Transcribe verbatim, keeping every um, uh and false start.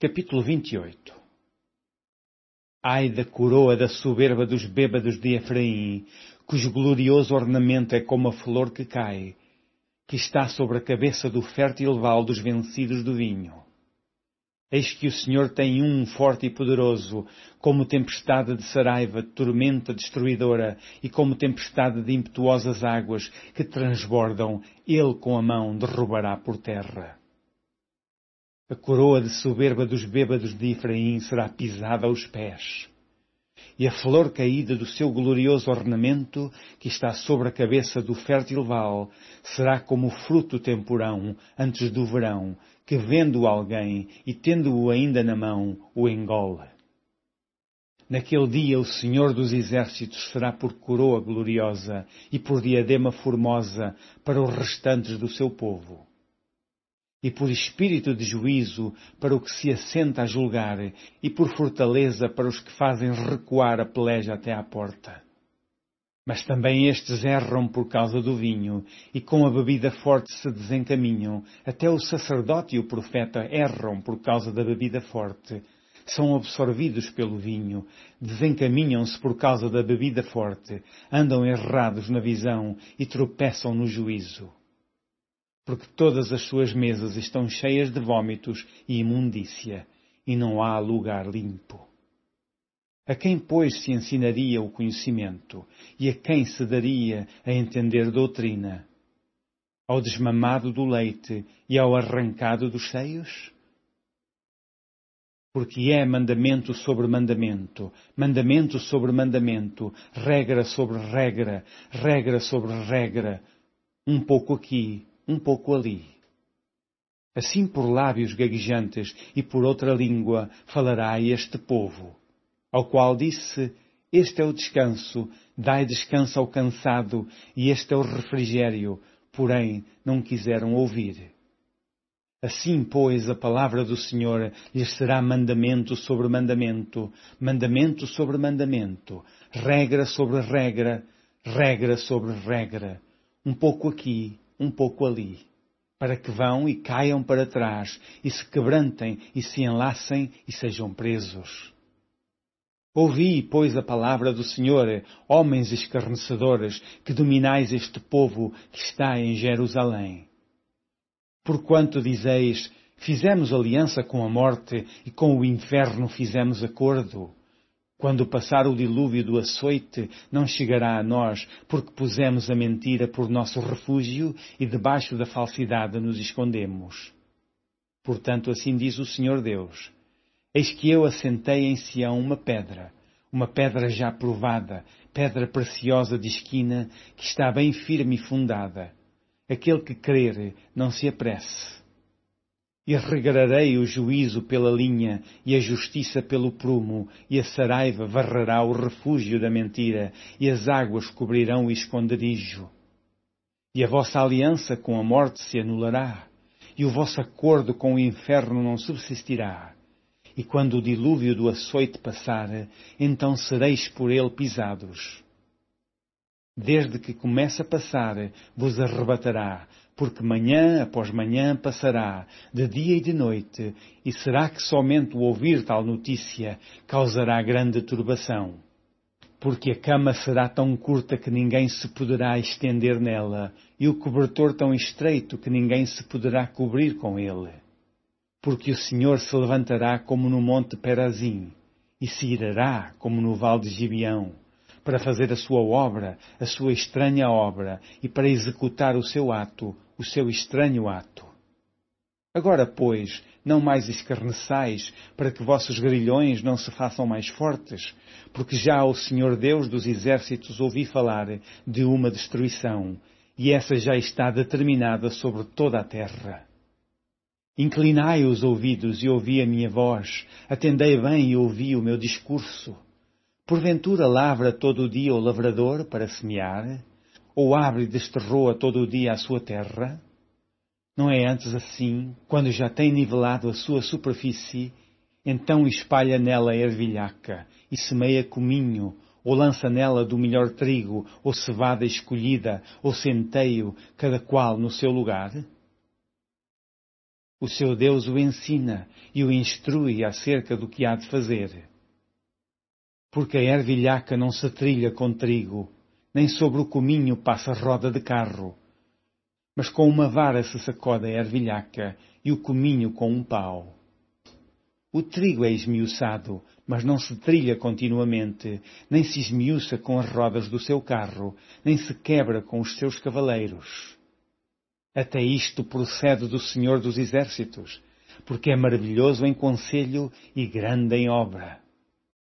Capítulo vinte e oito. Ai da coroa da soberba dos bêbados de Efraim, cujo glorioso ornamento é como a flor que cai, que está sobre a cabeça do fértil val dos vencidos do vinho. Eis que o Senhor tem um forte e poderoso, como tempestade de saraiva, tormenta destruidora, e como tempestade de impetuosas águas que transbordam, ele com a mão derrubará por terra. A coroa de soberba dos bêbados de Efraim será pisada aos pés, e a flor caída do seu glorioso ornamento, que está sobre a cabeça do fértil val, será como o fruto temporão antes do verão, que vendo alguém e tendo-o ainda na mão, o engole. Naquele dia o Senhor dos Exércitos será por coroa gloriosa e por diadema formosa para os restantes do seu povo, e por espírito de juízo para o que se assenta a julgar, e por fortaleza para os que fazem recuar a peleja até à porta. Mas também estes erram por causa do vinho, e com a bebida forte se desencaminham. Até o sacerdote e o profeta erram por causa da bebida forte. São absorvidos pelo vinho, desencaminham-se por causa da bebida forte, andam errados na visão e tropeçam no juízo. Porque todas as suas mesas estão cheias de vômitos e imundícia, e não há lugar limpo. A quem, pois, se ensinaria o conhecimento, e a quem se daria a entender doutrina? Ao desmamado do leite e ao arrancado dos seios? Porque é mandamento sobre mandamento, mandamento sobre mandamento, regra sobre regra, regra sobre regra, um pouco aqui, um pouco ali. Assim por lábios gaguejantes e por outra língua falará este povo, ao qual disse: este é o descanso, dai descanso ao cansado, e este é o refrigério, porém não quiseram ouvir. Assim, pois, a palavra do Senhor lhes será mandamento sobre mandamento, mandamento sobre mandamento, regra sobre regra, regra sobre regra, um pouco aqui, um pouco ali, para que vão e caiam para trás, e se quebrantem, e se enlacem, e sejam presos. Ouvi, pois, a palavra do Senhor, homens escarnecedores, que dominais este povo que está em Jerusalém. Porquanto dizeis: fizemos aliança com a morte, e com o inferno fizemos acordo. Quando passar o dilúvio do açoite, não chegará a nós, porque pusemos a mentira por nosso refúgio e debaixo da falsidade nos escondemos. Portanto, assim diz o Senhor Deus: eis que eu assentei em Sião uma pedra, uma pedra já provada, pedra preciosa de esquina, que está bem firme e fundada. Aquele que crer, não se apresse. E regrarei o juízo pela linha, e a justiça pelo prumo, e a saraiva varrerá o refúgio da mentira, e as águas cobrirão o esconderijo. E a vossa aliança com a morte se anulará, e o vosso acordo com o inferno não subsistirá. E quando o dilúvio do açoite passar, então sereis por ele pisados. Desde que comece a passar, vos arrebatará, porque manhã após manhã passará, de dia e de noite, e será que somente o ouvir tal notícia causará grande turbação? Porque a cama será tão curta que ninguém se poderá estender nela, e o cobertor tão estreito que ninguém se poderá cobrir com ele. Porque o Senhor se levantará como no monte Perazim, e se irará como no vale de Gibeão, para fazer a sua obra, a sua estranha obra, e para executar o seu ato, o seu estranho ato. Agora, pois, não mais escarneçais, para que vossos grilhões não se façam mais fortes, porque já o Senhor Deus dos Exércitos ouvi falar de uma destruição, e essa já está determinada sobre toda a terra. Inclinai os ouvidos e ouvi a minha voz, atendei bem e ouvi o meu discurso. Porventura lavra todo o dia o lavrador para semear? Ou abre e desterroa todo o dia a sua terra? Não é antes assim, quando já tem nivelado a sua superfície, então espalha nela a ervilhaca, e semeia cominho, ou lança nela do melhor trigo, ou cevada escolhida, ou centeio, cada qual no seu lugar? O seu Deus o ensina e o instrui acerca do que há de fazer. Porque a ervilhaca não se trilha com trigo, nem sobre o cominho passa roda de carro. Mas com uma vara se sacode a ervilhaca e o cominho com um pau. O trigo é esmiuçado, mas não se trilha continuamente, nem se esmiuça com as rodas do seu carro, nem se quebra com os seus cavaleiros. Até isto procede do Senhor dos Exércitos, porque é maravilhoso em conselho e grande em obra.